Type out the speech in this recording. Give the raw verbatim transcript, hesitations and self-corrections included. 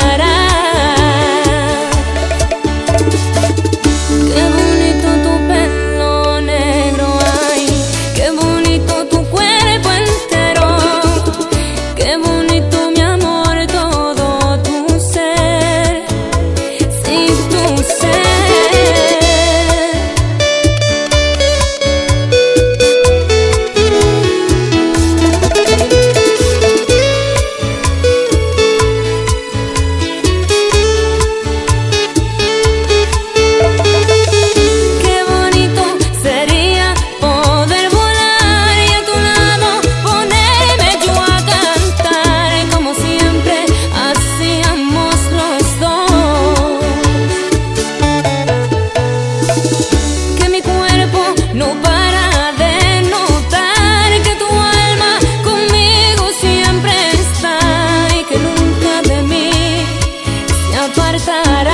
pasará. Qué bonito tu pelo negro, ay, qué bonito tu cuerpo entero, qué bonito mi amor, todo tu ser, sí, tu ser. No para de notar que tu alma conmigo siempre está y que nunca de mí se apartará.